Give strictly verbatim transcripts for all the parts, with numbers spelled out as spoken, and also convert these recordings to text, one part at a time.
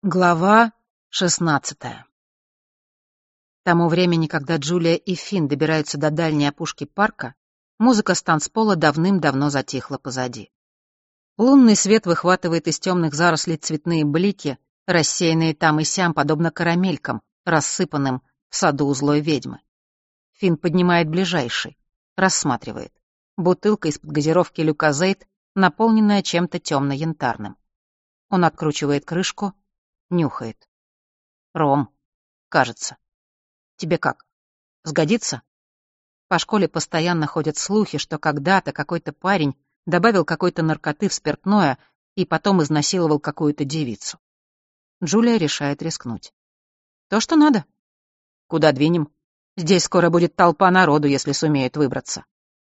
Глава шестнадцатая. К тому времени, когда Джулия и Финн добираются до дальней опушки парка, музыка с танцпола давным-давно затихла позади. Лунный свет выхватывает из темных зарослей цветные блики, рассеянные там и сям, подобно карамелькам, рассыпанным в саду у злой ведьмы. Финн поднимает ближайший, рассматривает. Бутылка из-под газировки Люказейт, наполненная чем-то темно-янтарным. Он откручивает крышку, нюхает. Ром, кажется. Тебе как? Сгодится? По школе постоянно ходят слухи, что когда-то какой-то парень добавил какой-то наркоты в спиртное и потом изнасиловал какую-то девицу. Джулия решает рискнуть. То, что надо. Куда двинем? Здесь скоро будет толпа народу, если сумеют выбраться.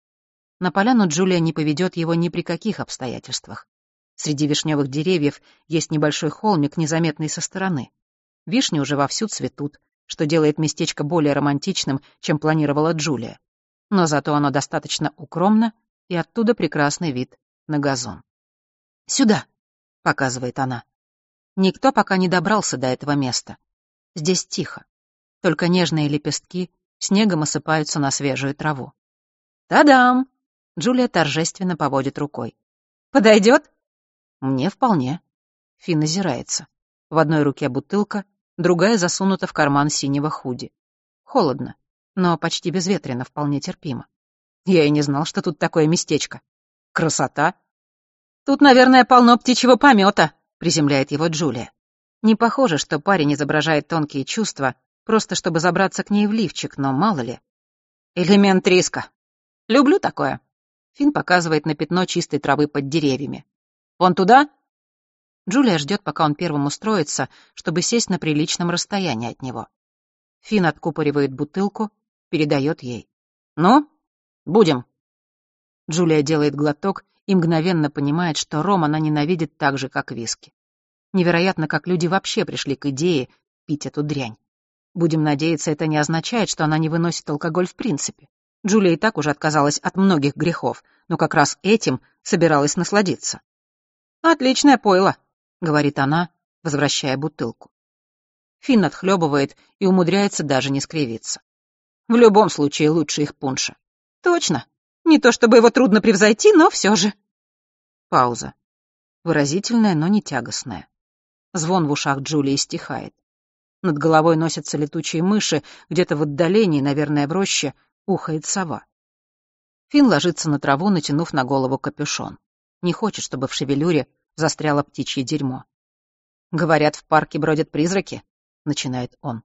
На поляну Джулия не поведет его ни при каких обстоятельствах. Среди вишневых деревьев есть небольшой холмик, незаметный со стороны. Вишни уже вовсю цветут, что делает местечко более романтичным, чем планировала Джулия. Но зато оно достаточно укромно, и оттуда прекрасный вид на газон. «Сюда», — показывает она. Никто пока не добрался до этого места. Здесь тихо. Только нежные лепестки снегом осыпаются на свежую траву. «Та-дам!» — Джулия торжественно поводит рукой. «Подойдет?» «Мне вполне». Финн озирается. В одной руке бутылка, другая засунута в карман синего худи. Холодно, но почти безветренно, вполне терпимо. Я и не знал, что тут такое местечко. Красота. Тут, наверное, полно птичьего помета, приземляет его Джулия. Не похоже, что парень изображает тонкие чувства, просто чтобы забраться к ней в лифчик, но мало ли. Элемент риска. Люблю такое. Финн показывает на пятно чистой травы под деревьями. Вон туда? Джулия ждет, пока он первым устроится, чтобы сесть на приличном расстоянии от него. Финн откупоривает бутылку, передает ей. «Ну, будем». Джулия делает глоток и мгновенно понимает, что ром она ненавидит так же, как виски. Невероятно, как люди вообще пришли к идее пить эту дрянь. Будем надеяться, это не означает, что она не выносит алкоголь в принципе. Джулия и так уже отказалась от многих грехов, но как раз этим собиралась насладиться. «Отличное пойло», — говорит она, возвращая бутылку. Финн отхлебывает и умудряется даже не скривиться. В любом случае лучше их пунша. Точно. Не то чтобы его трудно превзойти, но все же. Пауза. Выразительная, но не тягостная. Звон в ушах Джулии стихает. Над головой носятся летучие мыши, где-то в отдалении, наверное, в роще, ухает сова. Финн ложится на траву, натянув на голову капюшон. Не хочет, чтобы в шевелюре застряло птичье дерьмо. «Говорят, в парке бродят призраки», — начинает он.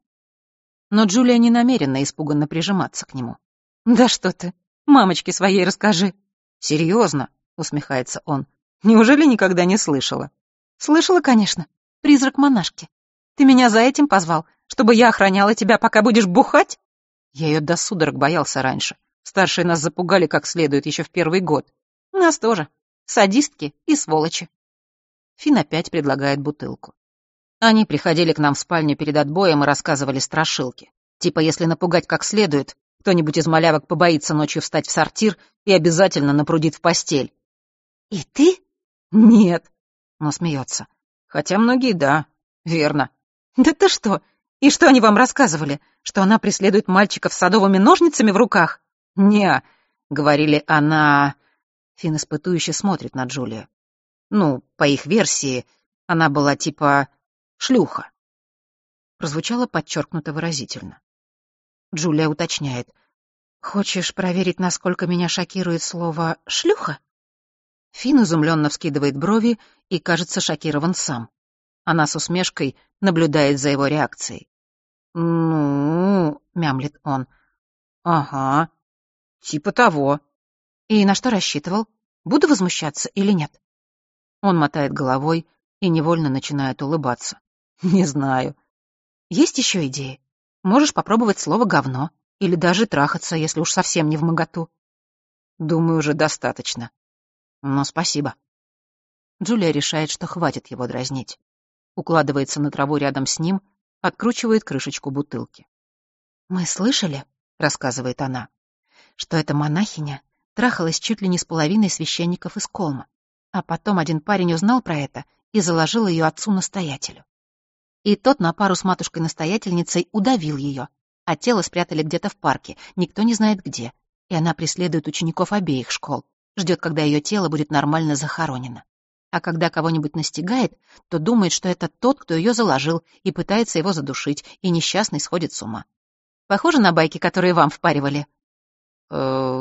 Но Джулия не намерена испуганно прижиматься к нему. «Да что ты, мамочке своей расскажи». «Серьезно?» — усмехается он. «Неужели никогда не слышала?» «Слышала, конечно. Призрак монашки. Ты меня за этим позвал, чтобы я охраняла тебя, пока будешь бухать?» Я ее до судорог боялся раньше. Старшие нас запугали как следует еще в первый год. Нас тоже. Садистки и сволочи. Финн опять предлагает бутылку. Они приходили к нам в спальню перед отбоем и рассказывали страшилки. Типа, если напугать как следует, кто-нибудь из малявок побоится ночью встать в сортир и обязательно напрудит в постель. «И ты?» «Нет», — но смеется. «Хотя многие, да, верно». «Да ты что? И что они вам рассказывали? Что она преследует мальчиков с садовыми ножницами в руках?» «Не», — говорили, она... Финн испытующе смотрит на Джулию. Ну, по их версии, она была типа шлюха. Прозвучало подчеркнуто выразительно. Джулия уточняет. «Хочешь проверить, насколько меня шокирует слово «шлюха»?» Финн изумленно вскидывает брови и, кажется, шокирован сам. Она с усмешкой наблюдает за его реакцией. «Ну...» — мямлит он. «Ага, типа того». «И на что рассчитывал? Буду возмущаться или нет?» Он мотает головой и невольно начинает улыбаться. «Не знаю. Есть еще идеи? Можешь попробовать слово «говно» или даже трахаться, если уж совсем не вмоготу». «Думаю, уже достаточно. Но спасибо». Джулия решает, что хватит его дразнить. Укладывается на траву рядом с ним, откручивает крышечку бутылки. «Мы слышали, — рассказывает она, — что эта монахиня трахалась чуть ли не с половиной священников из Колма, а потом один парень узнал про это и заложил ее отцу-настоятелю. И тот на пару с матушкой-настоятельницей удавил ее, а тело спрятали где-то в парке, никто не знает где, и она преследует учеников обеих школ, ждет, когда ее тело будет нормально захоронено. А когда кого-нибудь настигает, то думает, что это тот, кто ее заложил, и пытается его задушить, и несчастный сходит с ума. Похоже на байки, которые вам впаривали? Э,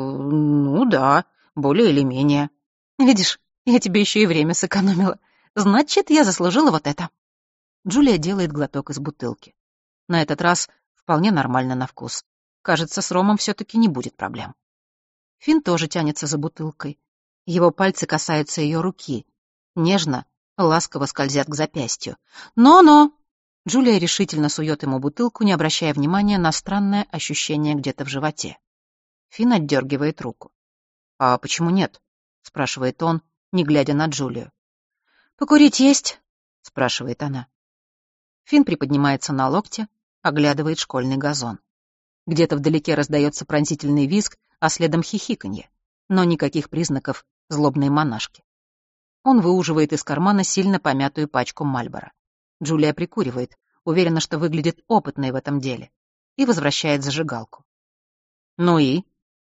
ну да, более или менее. Видишь, я тебе еще и время сэкономила. Значит, я заслужила вот это. Джулия делает глоток из бутылки. На этот раз вполне нормально на вкус. Кажется, с ромом все-таки не будет проблем. Финн тоже тянется за бутылкой. Его пальцы касаются ее руки. Нежно, ласково скользят к запястью. «Но-но!» Джулия решительно сует ему бутылку, не обращая внимания на странное ощущение где-то в животе. Финн отдергивает руку. «А почему нет?» — спрашивает он, не глядя на Джулию. «Покурить есть?» — спрашивает она. Финн приподнимается на локте, оглядывает школьный газон. Где-то вдалеке раздается пронзительный визг, а следом хихиканье, но никаких признаков злобной монашки. Он выуживает из кармана сильно помятую пачку Мальборо. Джулия прикуривает, уверена, что выглядит опытной в этом деле, и возвращает зажигалку. «Ну и?»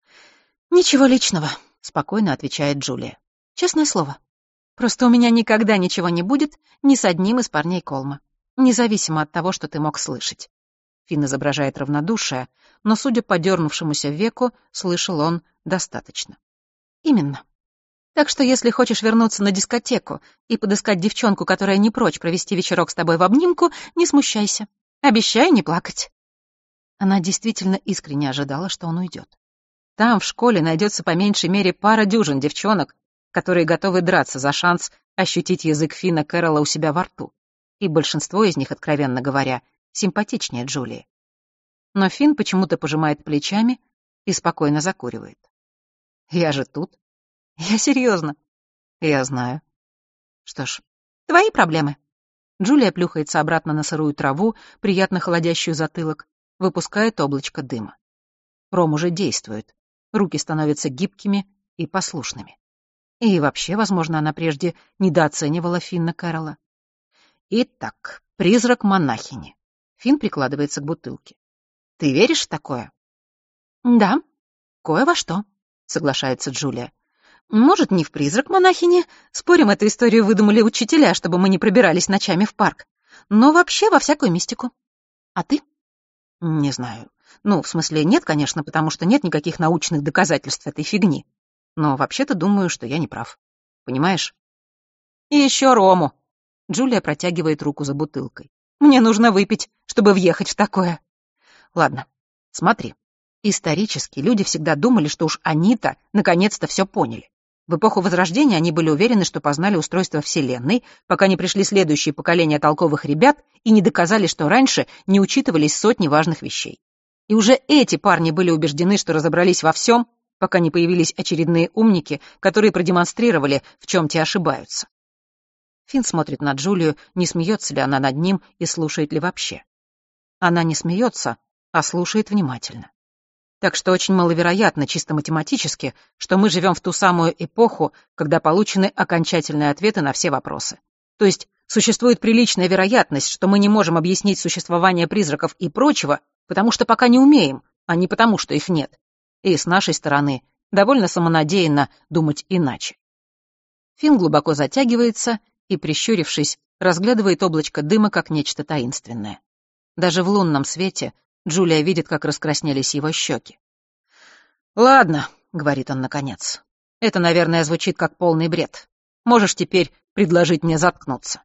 «Ничего личного», — спокойно отвечает Джулия. «Честное слово. Просто у меня никогда ничего не будет ни с одним из парней Колма, независимо от того, что ты мог слышать». Финн изображает равнодушие, но, судя по дернувшемуся веку, слышал он достаточно. «Именно. Так что если хочешь вернуться на дискотеку и подыскать девчонку, которая не прочь провести вечерок с тобой в обнимку, не смущайся. Обещаю не плакать». Она действительно искренне ожидала, что он уйдет. Там, в школе, найдется по меньшей мере пара дюжин девчонок, которые готовы драться за шанс ощутить язык Финна Кэрролла у себя во рту. И большинство из них, откровенно говоря, симпатичнее Джулии. Но Финн почему-то пожимает плечами и спокойно закуривает. «Я же тут. Я серьезно. Я знаю. Что ж, твои проблемы». Джулия плюхается обратно на сырую траву, приятно холодящую затылок, выпускает облачко дыма. Ром уже действует. Руки становятся гибкими и послушными. И вообще, возможно, она прежде недооценивала Финна Кэрролла. Итак, призрак монахини. Финн прикладывается к бутылке. «Ты веришь в такое?» «Да, кое во что», — соглашается Джулия. «Может, не в призрак монахини. Спорим, эту историю выдумали учителя, чтобы мы не пробирались ночами в парк. Но вообще во всякую мистику. А ты?» «Не знаю. Ну, в смысле, нет, конечно, потому что нет никаких научных доказательств этой фигни. Но вообще-то думаю, что я не прав. Понимаешь?» «И еще рому». Джулия протягивает руку за бутылкой. «Мне нужно выпить, чтобы въехать в такое». «Ладно, смотри. Исторически люди всегда думали, что уж они-то наконец-то все поняли. В эпоху Возрождения они были уверены, что познали устройство Вселенной, пока не пришли следующие поколения толковых ребят и не доказали, что раньше не учитывались сотни важных вещей. И уже эти парни были убеждены, что разобрались во всем, пока не появились очередные умники, которые продемонстрировали, в чем те ошибаются». Финн смотрит на Джулию, не смеется ли она над ним и слушает ли вообще. Она не смеется, а слушает внимательно. Так что очень маловероятно, чисто математически, что мы живем в ту самую эпоху, когда получены окончательные ответы на все вопросы. То есть существует приличная вероятность, что мы не можем объяснить существование призраков и прочего, потому что пока не умеем, а не потому, что их нет. И с нашей стороны довольно самонадеянно думать иначе. Финн глубоко затягивается и, прищурившись, разглядывает облачко дыма как нечто таинственное. Даже в лунном свете Джулия видит, как раскраснелись его щеки. «Ладно», — говорит он наконец, — «это, наверное, звучит как полный бред. Можешь теперь предложить мне заткнуться».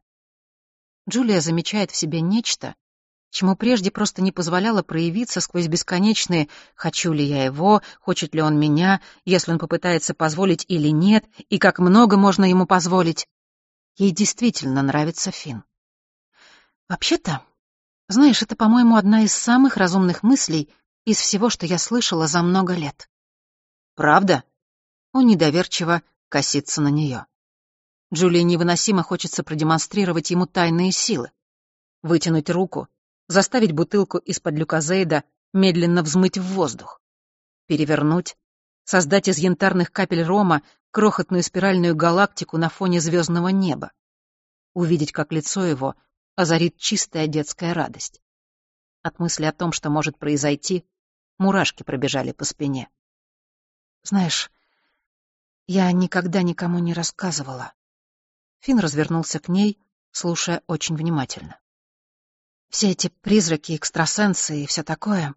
Джулия замечает в себе нечто, чему прежде просто не позволяло проявиться сквозь бесконечные «хочу ли я его», «хочет ли он меня», «если он попытается позволить или нет», и как много можно ему позволить. Ей действительно нравится Финн. Вообще-то, знаешь, это, по-моему, одна из самых разумных мыслей из всего, что я слышала за много лет. Правда? Он недоверчиво косится на нее. Джулии невыносимо хочется продемонстрировать ему тайные силы. Вытянуть руку, заставить бутылку из-под люкозейда медленно взмыть в воздух. Перевернуть, создать из янтарных капель рома крохотную спиральную галактику на фоне звездного неба. Увидеть, как лицо его озарит чистая детская радость. От мысли о том, что может произойти, мурашки пробежали по спине. «Знаешь, я никогда никому не рассказывала». Финн развернулся к ней, слушая очень внимательно. «Все эти призраки, экстрасенсы и все такое.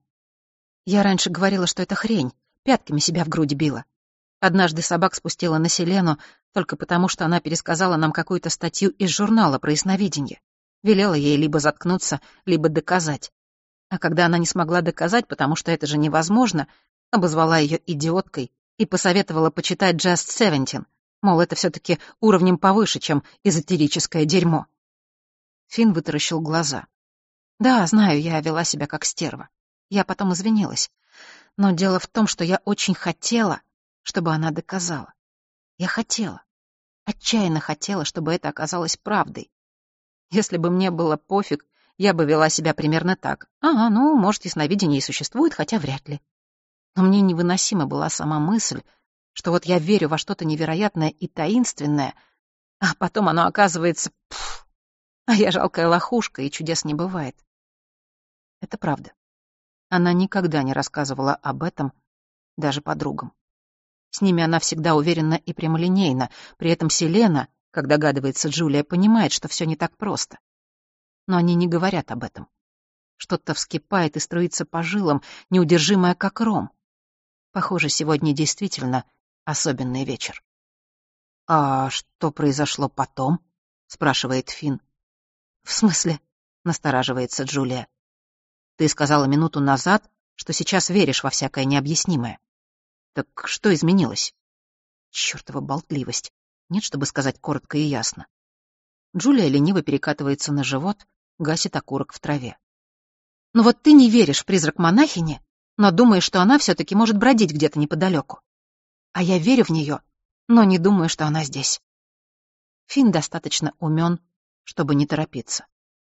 Я раньше говорила, что это хрень, пятками себя в грудь била. Однажды собак спустила на Селену только потому, что она пересказала нам какую-то статью из журнала про ясновидение. Велела ей либо заткнуться, либо доказать. А когда она не смогла доказать, потому что это же невозможно, обозвала ее идиоткой и посоветовала почитать Just Seventeen, мол, это все-таки уровнем повыше, чем эзотерическое дерьмо. Финн вытаращил глаза. «Да, знаю, я вела себя как стерва. Я потом извинилась. Но дело в том, что я очень хотела, чтобы она доказала. Я хотела. Отчаянно хотела, чтобы это оказалось правдой. Если бы мне было пофиг, я бы вела себя примерно так. Ага, ну, может, ясновидение и существует, хотя вряд ли. Но мне невыносима была сама мысль, что вот я верю во что-то невероятное и таинственное, а потом оно оказывается... Пфф, а я жалкая лохушка, и чудес не бывает. Это правда. Она никогда не рассказывала об этом даже подругам. С ними она всегда уверена и прямолинейна, при этом Селена, как догадывается Джулия, понимает, что все не так просто. Но они не говорят об этом. Что-то вскипает и струится по жилам, неудержимое, как ром. Похоже, сегодня действительно особенный вечер. «А что произошло потом?» — спрашивает Финн. «В смысле?» — настораживается Джулия. «Ты сказала минуту назад, что сейчас веришь во всякое необъяснимое. Так что изменилось?» Чёртова болтливость. Нет, чтобы сказать коротко и ясно. Джулия лениво перекатывается на живот, гасит окурок в траве. «Ну вот ты не веришь в призрак монахини, но думаешь, что она все-таки может бродить где-то неподалеку. А я верю в нее, но не думаю, что она здесь». Финн достаточно умен, чтобы не торопиться.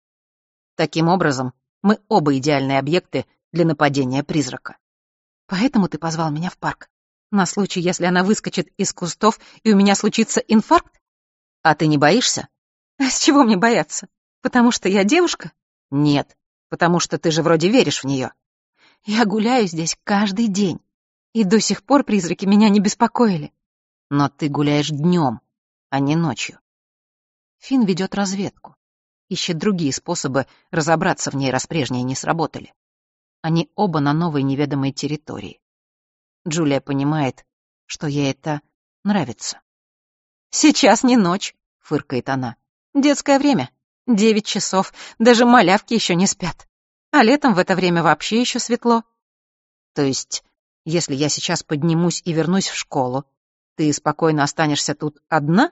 «Таким образом, мы оба идеальные объекты для нападения призрака. Поэтому ты позвал меня в парк? На случай, если она выскочит из кустов, и у меня случится инфаркт? А ты не боишься?» «А с чего мне бояться? Потому что я девушка?» «Нет, потому что ты же вроде веришь в нее». «Я гуляю здесь каждый день, и до сих пор призраки меня не беспокоили». «Но ты гуляешь днем, а не ночью». Финн ведет разведку, ищет другие способы разобраться в ней, раз прежние не сработали. Они оба на новой неведомой территории. Джулия понимает, что ей это нравится. «Сейчас не ночь», — фыркает она. «Детское время. Девять часов. Даже малявки еще не спят. А летом в это время вообще еще светло». «То есть, если я сейчас поднимусь и вернусь в школу, ты спокойно останешься тут одна?»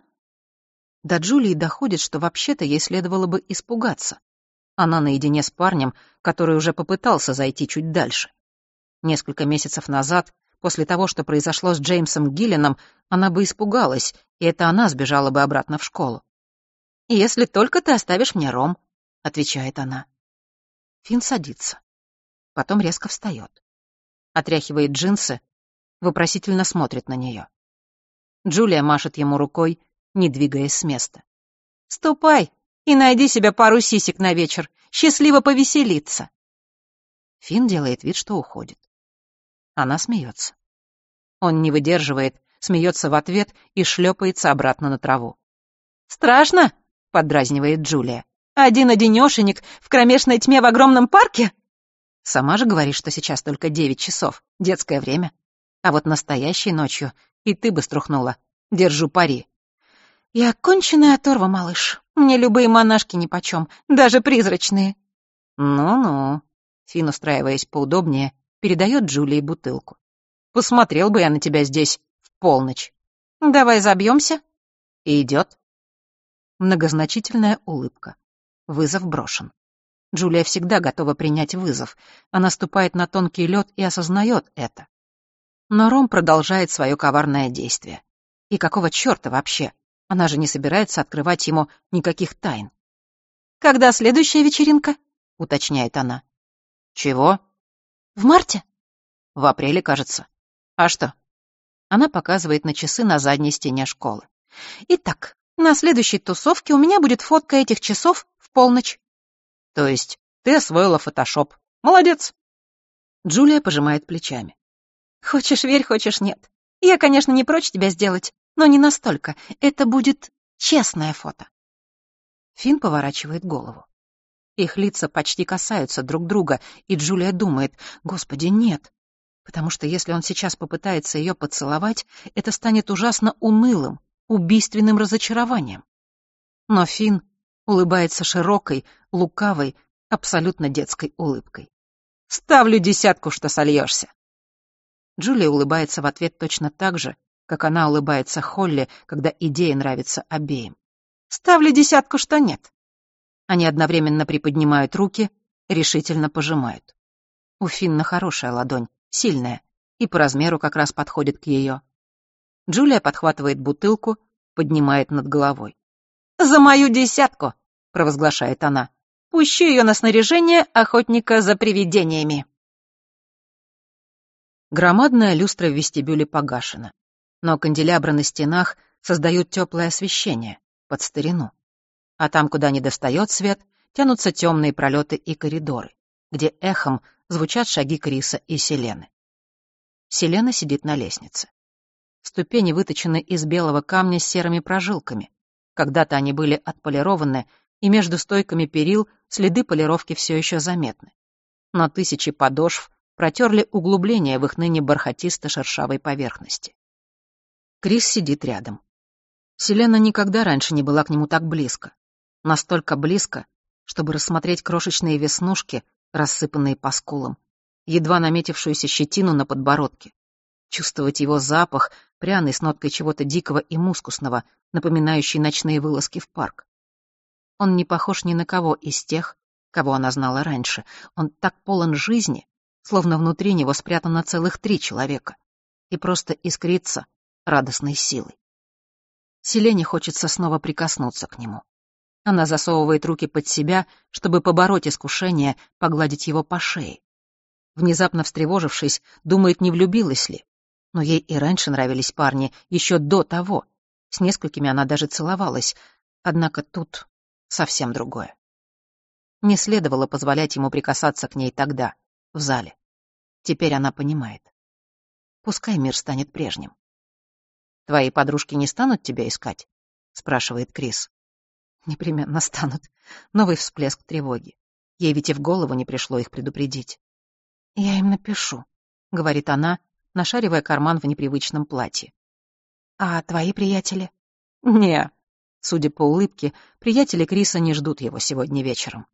До Джулии доходит, что вообще-то ей следовало бы испугаться. Она наедине с парнем, который уже попытался зайти чуть дальше. Несколько месяцев назад, после того, что произошло с Джеймсом Гиллином, она бы испугалась, и это она сбежала бы обратно в школу. «Если только ты оставишь мне ром», — отвечает она. Финн садится. Потом резко встает. Отряхивает джинсы, вопросительно смотрит на нее. Джулия машет ему рукой, не двигаясь с места. «Ступай и найди себе пару сисек на вечер. Счастливо повеселиться». Финн делает вид, что уходит. Она смеется. Он не выдерживает, смеется в ответ и шлепается обратно на траву. «Страшно?» — поддразнивает Джулия. «Один-одинешенек в кромешной тьме в огромном парке?» Сама же говоришь, что сейчас только девять часов, детское время. А вот настоящей ночью и ты бы струхнула. Держу пари. «Я конченая оторва, малыш. Мне любые монашки нипочем, даже призрачные». «Ну-ну», — Финн, устраиваясь поудобнее, передает Джулии бутылку. «Посмотрел бы я на тебя здесь в полночь». «Давай забьемся?» «Идет». Многозначительная улыбка. Вызов брошен. Джулия всегда готова принять вызов. Она ступает на тонкий лед и осознает это. Но ром продолжает свое коварное действие. И какого черта вообще? Она же не собирается открывать ему никаких тайн. «Когда следующая вечеринка?» — уточняет она. «Чего?» «В марте?» «В апреле, кажется. А что?» Она показывает на часы на задней стене школы. «Итак, на следующей тусовке у меня будет фотка этих часов в полночь. То есть ты освоила фотошоп. Молодец. Джулия пожимает плечами. Хочешь верь, хочешь нет. Я, конечно, не прочь тебя сделать, но не настолько. Это будет честное фото. Финн поворачивает голову. Их лица почти касаются друг друга, и Джулия думает, «Господи, нет!» Потому что если он сейчас попытается ее поцеловать, это станет ужасно унылым, убийственным разочарованием. Но Финн улыбается широкой, лукавой, абсолютно детской улыбкой. «Ставлю десятку, что сольешься!» Джулия улыбается в ответ точно так же, как она улыбается Холли, когда идея нравится обеим. «Ставлю десятку, что нет!» Они одновременно приподнимают руки, решительно пожимают. У Финна хорошая ладонь, сильная, и по размеру как раз подходит к ее. Джулия подхватывает бутылку, поднимает над головой. «За мою десятку!» — провозглашает она. «Пущу ее на снаряжение охотника за привидениями!» Громадная люстра в вестибюле погашена, но канделябры на стенах создают теплое освещение, под старину. А там, куда не достает свет, тянутся темные пролеты и коридоры, где эхом звучат шаги Криса и Селены. Селена сидит на лестнице. Ступени выточены из белого камня с серыми прожилками. Когда-то они были отполированы, и между стойками перил следы полировки все еще заметны. Но тысячи подошв протерли углубления в их ныне бархатисто-шершавой поверхности. Крис сидит рядом. Селена никогда раньше не была к нему так близко. Настолько близко, чтобы рассмотреть крошечные веснушки, рассыпанные по скулам, едва наметившуюся щетину на подбородке, чувствовать его запах, пряный с ноткой чего-то дикого и мускусного, напоминающий ночные вылазки в парк. Он не похож ни на кого из тех, кого она знала раньше. Он так полон жизни, словно внутри него спрятано целых три человека, и просто искрится радостной силой. Селене хочется снова прикоснуться к нему. Она засовывает руки под себя, чтобы побороть искушение погладить его по шее. Внезапно встревожившись, думает, не влюбилась ли. Но ей и раньше нравились парни, еще до того. С несколькими она даже целовалась. Однако тут совсем другое. Не следовало позволять ему прикасаться к ней тогда, в зале. Теперь она понимает. Пускай мир станет прежним. «Твои подружки не станут тебя искать?» — спрашивает Крис. «Непременно станут». Новый всплеск тревоги. Ей ведь и в голову не пришло их предупредить. «Я им напишу», — говорит она, нашаривая карман в непривычном платье. «А твои приятели?» «Не». Судя по улыбке, приятели Криса не ждут его сегодня вечером.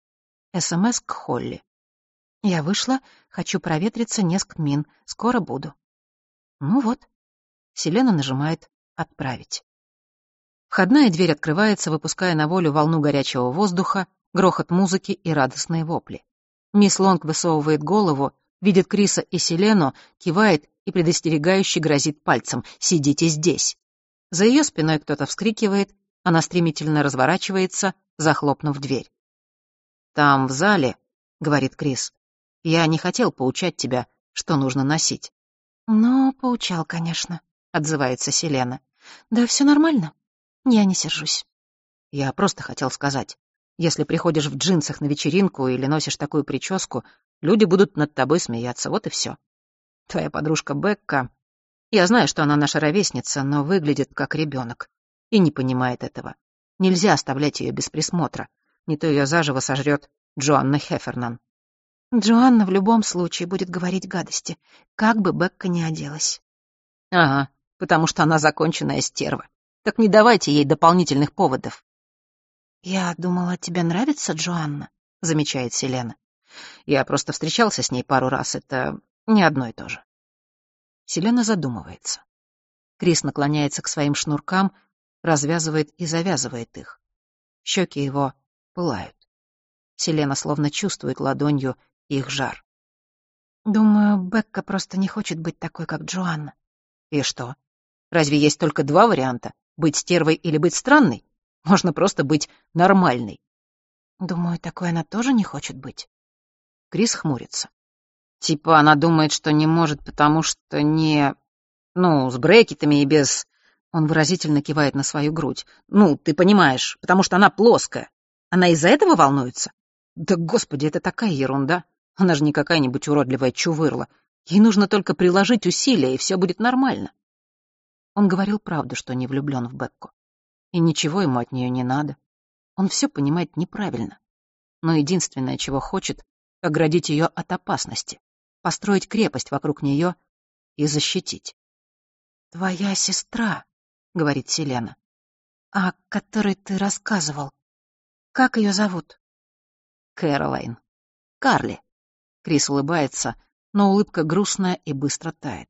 СМС к Холли. «Я вышла, хочу проветриться несколько мин. Скоро буду». Ну вот. Селена нажимает «Отправить». Входная дверь открывается, выпуская на волю волну горячего воздуха, грохот музыки и радостные вопли. Мисс Лонг высовывает голову, видит Криса и Селену, кивает и предостерегающе грозит пальцем «Сидите здесь». За ее спиной кто-то вскрикивает, она стремительно разворачивается, захлопнув дверь. «Там, в зале», — говорит Крис, — «я не хотел поучать тебя, что нужно носить». «Ну, поучал, конечно», — отзывается Селена. «Да все нормально. Я не сержусь». «Я просто хотел сказать, если приходишь в джинсах на вечеринку или носишь такую прическу, люди будут над тобой смеяться, вот и все. Твоя подружка Бекка... Я знаю, что она наша ровесница, но выглядит как ребенок и не понимает этого. Нельзя оставлять ее без присмотра, не то ее заживо сожрет Джоанна Хеффернан». «Джоанна в любом случае будет говорить гадости, как бы Бекка ни оделась». «Ага, потому что она законченная стерва. Так не давайте ей дополнительных поводов». «Я думала, тебе нравится Джоанна», — замечает Селена. «Я просто встречался с ней пару раз, это не одно и то же». Селена задумывается. Крис наклоняется к своим шнуркам, развязывает и завязывает их. Щеки его пылают. Селена словно чувствует ладонью их жар. «Думаю, Бекка просто не хочет быть такой, как Джоанна». «И что? Разве есть только два варианта? Быть стервой или быть странной? Можно просто быть нормальной». «Думаю, такой она тоже не хочет быть». Крис хмурится. «Типа она думает, что не может, потому что не... Ну, с брекетами и без...» Он выразительно кивает на свою грудь. «Ну, ты понимаешь, потому что она плоская. Она из-за этого волнуется? Да, господи, это такая ерунда. Она же не какая-нибудь уродливая чувырла. Ей нужно только приложить усилия, и все будет нормально. Он говорил правду, что не влюблен в Бекку. И ничего ему от нее не надо. Он все понимает неправильно. Но единственное, чего хочет — оградить ее от опасности, построить крепость вокруг нее и защитить. «Твоя сестра», — говорит Селена, — «о которой ты рассказывал. Как ее зовут?» «Кэролайн. Карли». Крис улыбается, но улыбка грустная и быстро тает.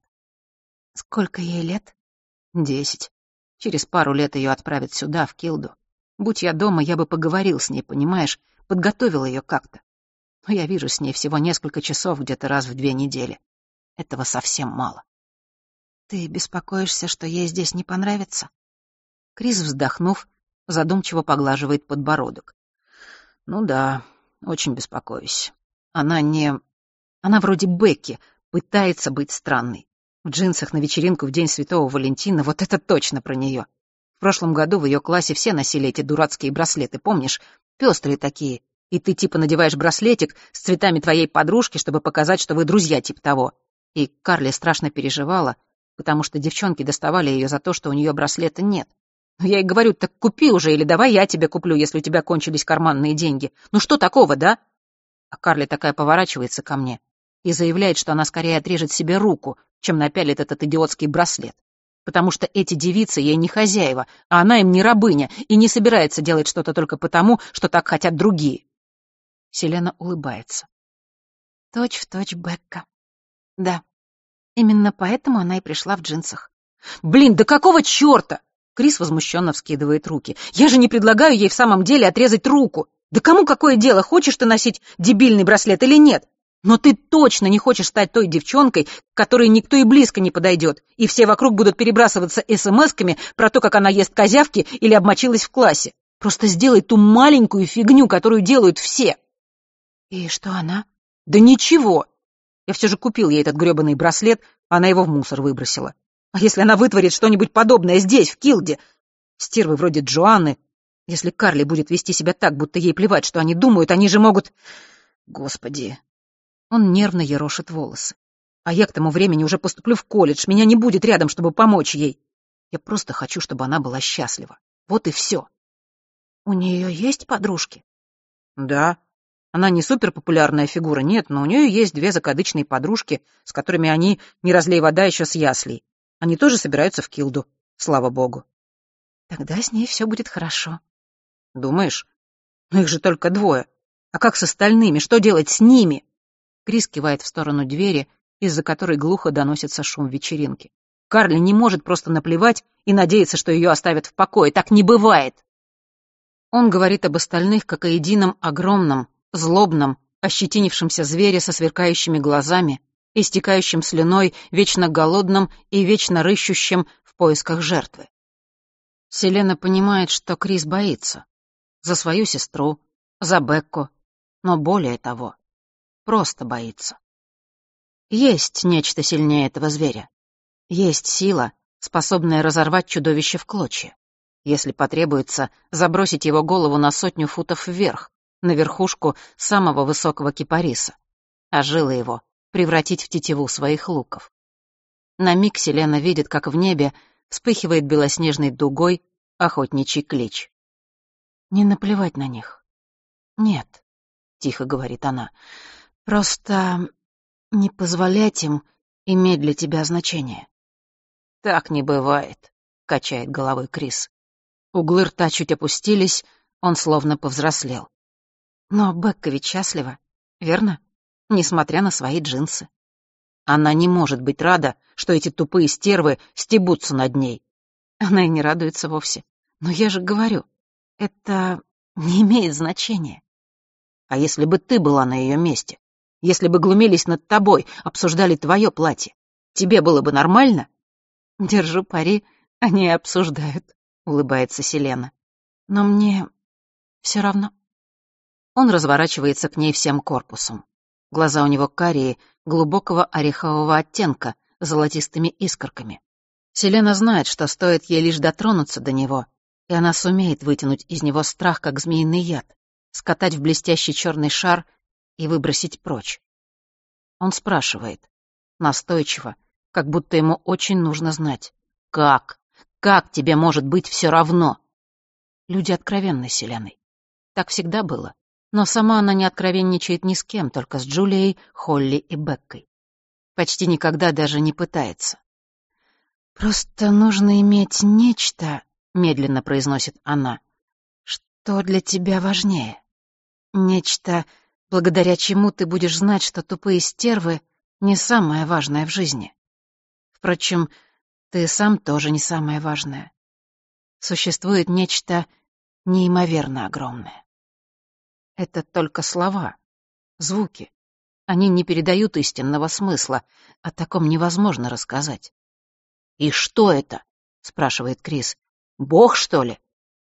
«Сколько ей лет?» «Десять. Через пару лет ее отправят сюда, в Килду. Будь я дома, я бы поговорил с ней, понимаешь, подготовил ее как-то. Но я вижу с ней всего несколько часов где-то раз в две недели. Этого совсем мало». «Ты беспокоишься, что ей здесь не понравится?» Крис, вздохнув, задумчиво поглаживает подбородок. «Ну да, очень беспокоюсь. Она не... Она вроде Бекки, пытается быть странной. В джинсах на вечеринку в день Святого Валентина, вот это точно про нее. В прошлом году в ее классе все носили эти дурацкие браслеты, помнишь? Пестрые такие. И ты типа надеваешь браслетик с цветами твоей подружки, чтобы показать, что вы друзья типа того. И Карли страшно переживала, потому что девчонки доставали ее за то, что у нее браслета нет. Но я ей говорю, так купи уже, или давай я тебе куплю, если у тебя кончились карманные деньги. Ну что такого, да? А Карли такая поворачивается ко мне и заявляет, что она скорее отрежет себе руку, чем напялит этот идиотский браслет. Потому что эти девицы ей не хозяева, а она им не рабыня и не собирается делать что-то только потому, что так хотят другие. Селена улыбается. Точь в точь Бекка. Да, именно поэтому она и пришла в джинсах. Блин, да какого черта? Крис возмущенно вскидывает руки. Я же не предлагаю ей в самом деле отрезать руку. Да кому какое дело, хочешь ты носить дебильный браслет или нет? Но ты точно не хочешь стать той девчонкой, к которой никто и близко не подойдет, и все вокруг будут перебрасываться эс-эм-эсками про то, как она ест козявки или обмочилась в классе. Просто сделай ту маленькую фигню, которую делают все. И что она? Да ничего. Я все же купил ей этот гребаный браслет, а она его в мусор выбросила. А если она вытворит что-нибудь подобное здесь, в Килде? Стервы вроде Джоанны. Если Карли будет вести себя так, будто ей плевать, что они думают, они же могут... Господи. Он нервно ерошит волосы. А я к тому времени уже поступлю в колледж, меня не будет рядом, чтобы помочь ей. Я просто хочу, чтобы она была счастлива. Вот и все. У нее есть подружки? Да. Она не суперпопулярная фигура, нет, но у нее есть две закадычные подружки, с которыми они, не разлей вода, еще с яслей. Они тоже собираются в Килду, слава богу. Тогда с ней все будет хорошо. Думаешь? Но их же только двое. А как с остальными? Что делать с ними? Крис кивает в сторону двери, из-за которой глухо доносится шум вечеринки. Карли не может просто наплевать и надеяться, что ее оставят в покое. Так не бывает. Он говорит об остальных, как о едином огромном, злобном, ощетинившемся звере со сверкающими глазами, истекающим слюной, вечно голодным и вечно рыщущим в поисках жертвы. Селена понимает, что Крис боится. За свою сестру, за Бекку, но более того, просто боится. Есть нечто сильнее этого зверя. Есть сила, способная разорвать чудовище в клочья. Если потребуется, забросить его голову на сотню футов вверх, на верхушку самого высокого кипариса, а жилы его превратить в тетиву своих луков. На миг Селена видит, как в небе вспыхивает белоснежной дугой охотничий клич. «Не наплевать на них. Нет», — тихо говорит она, — «просто не позволять им иметь для тебя значение». «Так не бывает», — качает головой Крис. Углы рта чуть опустились, он словно повзрослел. «Но Бекка ведь счастлива, верно? Несмотря на свои джинсы. Она не может быть рада, что эти тупые стервы стебутся над ней. Она и не радуется вовсе. Но я же говорю, это не имеет значения. А если бы ты была на ее месте? Если бы глумились над тобой, обсуждали твое платье, тебе было бы нормально?» «Держу пари, они обсуждают», — улыбается Селена. «Но мне все равно». Он разворачивается к ней всем корпусом. Глаза у него карие, глубокого орехового оттенка, с золотистыми искорками. Селена знает, что стоит ей лишь дотронуться до него, и она сумеет вытянуть из него страх, как змеиный яд. скатать в блестящий черный шар и выбросить прочь. Он спрашивает, настойчиво, как будто ему очень нужно знать. «Как? Как тебе может быть все равно?» Люди откровенны с Селеной. Так всегда было. Но сама она не откровенничает ни с кем, только с Джулией, Холли и Беккой. Почти никогда даже не пытается. «Просто нужно иметь нечто», — медленно произносит она, — «что для тебя важнее. Нечто, благодаря чему ты будешь знать, что тупые стервы — не самое важное в жизни. Впрочем, ты сам тоже не самое важное. Существует нечто неимоверно огромное. Это только слова, звуки. Они не передают истинного смысла, о таком невозможно рассказать». «И что это?» — спрашивает Крис. «Бог, что ли?»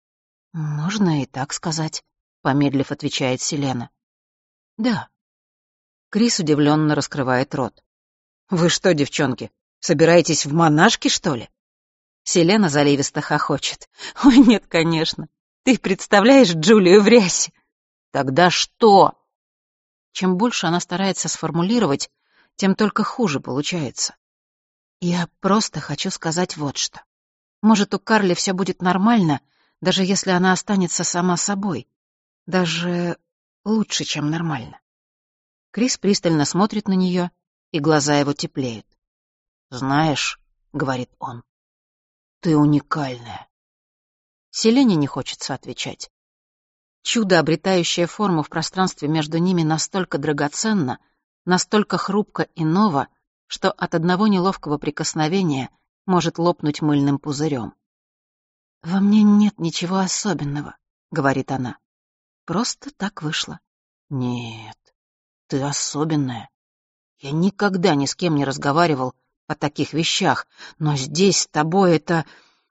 «Можно и так сказать», — помедлив отвечает Селена. «Да». Крис удивленно раскрывает рот. «Вы что, девчонки, собираетесь в монашки, что ли?» Селена заливисто хохочет. «Ой, нет, конечно. Ты представляешь Джулию в рясе?» «Тогда что?» Чем больше она старается сформулировать, тем только хуже получается. «Я просто хочу сказать вот что. Может, у Карли все будет нормально, даже если она останется сама собой. Даже лучше, чем нормально». Крис пристально смотрит на нее, и глаза его теплеют. «Знаешь, — говорит он, — ты уникальная». Селене не хочется отвечать. Чудо, обретающее форму в пространстве между ними, настолько драгоценно, настолько хрупко и ново, что от одного неловкого прикосновения может лопнуть мыльным пузырем. «Во мне нет ничего особенного», — говорит она. «Просто так вышло». «Нет, ты особенная. Я никогда ни с кем не разговаривал о таких вещах, но здесь с тобой это...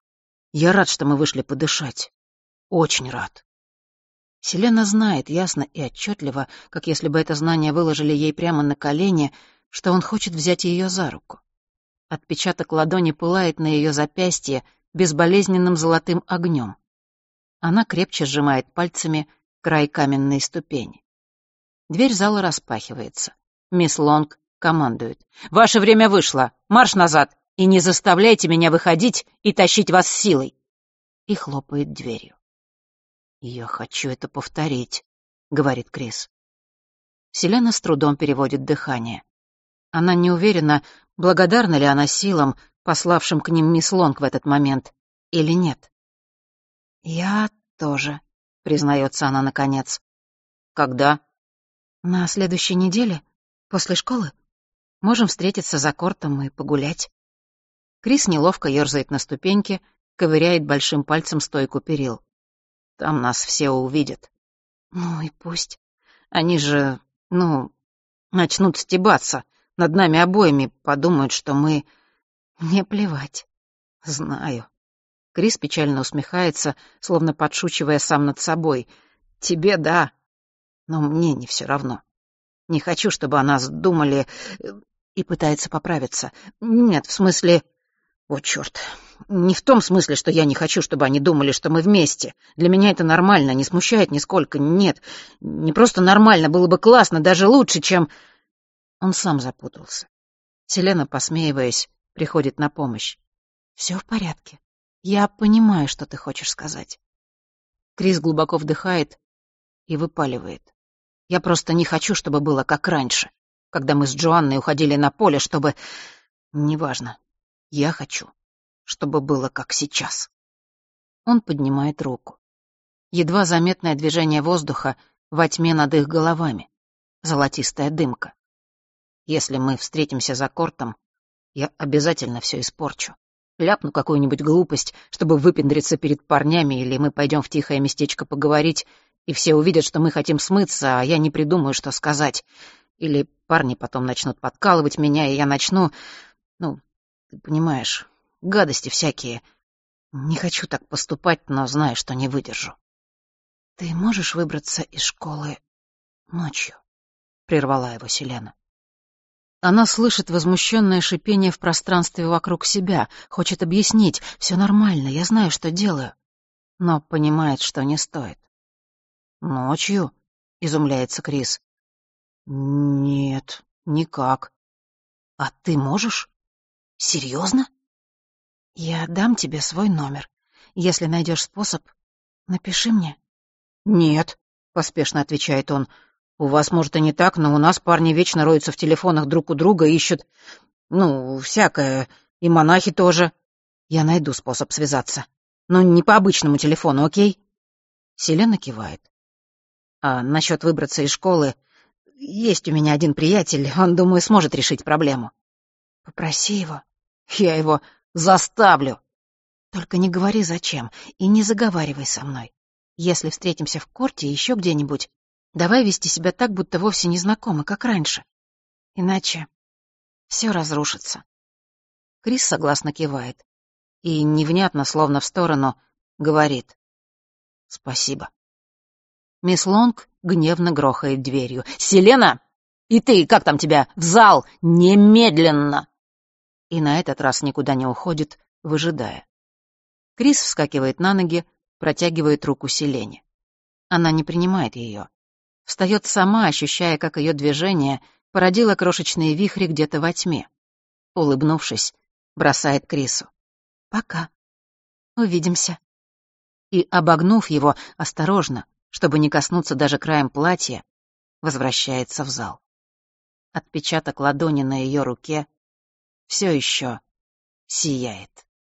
Я рад, что мы вышли подышать. Очень рад». Селена знает ясно и отчетливо, как если бы это знание выложили ей прямо на колени, что он хочет взять ее за руку. Отпечаток ладони пылает на ее запястье безболезненным золотым огнем. Она крепче сжимает пальцами край каменной ступени. Дверь зала распахивается. Мисс Лонг командует. «Ваше время вышло! Марш назад! И не заставляйте меня выходить и тащить вас силой!» И хлопает дверью. «Я хочу это повторить», — говорит Крис. Селена с трудом переводит дыхание. Она не уверена, благодарна ли она силам, пославшим к ним мисс Лонг в этот момент, или нет. «Я тоже», — признается она наконец. «Когда?» «На следующей неделе, после школы. Можем встретиться за кортом и погулять». Крис неловко ерзает на ступеньке, ковыряет большим пальцем стойку перил. «Там нас все увидят». «Ну и пусть. Они же, ну, начнут стебаться над нами обоими, подумают, что мы...» «Мне плевать». «Знаю». Крис печально усмехается, словно подшучивая сам над собой. «Тебе да, но мне не все равно. Не хочу, чтобы о нас думали...» И пытается поправиться. «Нет, в смысле...» «О, черт. Не в том смысле, что я не хочу, чтобы они думали, что мы вместе. Для меня это нормально, не смущает нисколько. Нет, не просто нормально, было бы классно, даже лучше, чем...» Он сам запутался. Селена, посмеиваясь, приходит на помощь. «Все в порядке. Я понимаю, что ты хочешь сказать». Крис глубоко вдыхает и выпаливает. «Я просто не хочу, чтобы было как раньше, когда мы с Джоанной уходили на поле, чтобы... Неважно. Я хочу, чтобы было как сейчас». Он поднимает руку. Едва заметное движение воздуха во тьме над их головами. Золотистая дымка. «Если мы встретимся за кортом, я обязательно все испорчу. Ляпну какую-нибудь глупость, чтобы выпендриться перед парнями, или мы пойдем в тихое местечко поговорить, и все увидят, что мы хотим смыться, а я не придумаю, что сказать. Или парни потом начнут подкалывать меня, и я начну... Ну, ты понимаешь, гадости всякие. Не хочу так поступать, но знаю, что не выдержу». «Ты можешь выбраться из школы ночью?» — прервала его Селена. Она слышит возмущенное шипение в пространстве вокруг себя, хочет объяснить: «Все нормально, я знаю, что делаю», но понимает, что не стоит. «Ночью?» — изумляется Крис. «Нет, никак. А ты можешь? Серьезно? Я дам тебе свой номер. Если найдешь способ, напиши мне». «Нет», — поспешно отвечает он. «У вас, может, и не так, но у нас парни вечно роются в телефонах друг у друга, ищут, ну, всякое, и монахи тоже. Я найду способ связаться. Но не по обычному телефону, окей?» Селена кивает. «А насчет выбраться из школы, есть у меня один приятель, он, думаю, сможет решить проблему». «Попроси его». «Я его заставлю». «Только не говори, зачем, и не заговаривай со мной. Если встретимся в корте еще где-нибудь, давай вести себя так, будто вовсе не знакомы, как раньше. Иначе все разрушится». Крис согласно кивает и невнятно, словно в сторону, говорит «Спасибо». Мисс Лонг гневно грохает дверью. «Селена! И ты, как там тебя, в зал! Немедленно!» И на этот раз никуда не уходит, выжидая. Крис вскакивает на ноги, протягивает руку Селене. Она не принимает ее. Встает сама, ощущая, как ее движение породило крошечные вихри где-то во тьме. Улыбнувшись, бросает Крису. «Пока. Увидимся». И, обогнув его, осторожно, чтобы не коснуться даже краем платья, возвращается в зал. Отпечаток ладони на ее руке все еще сияет.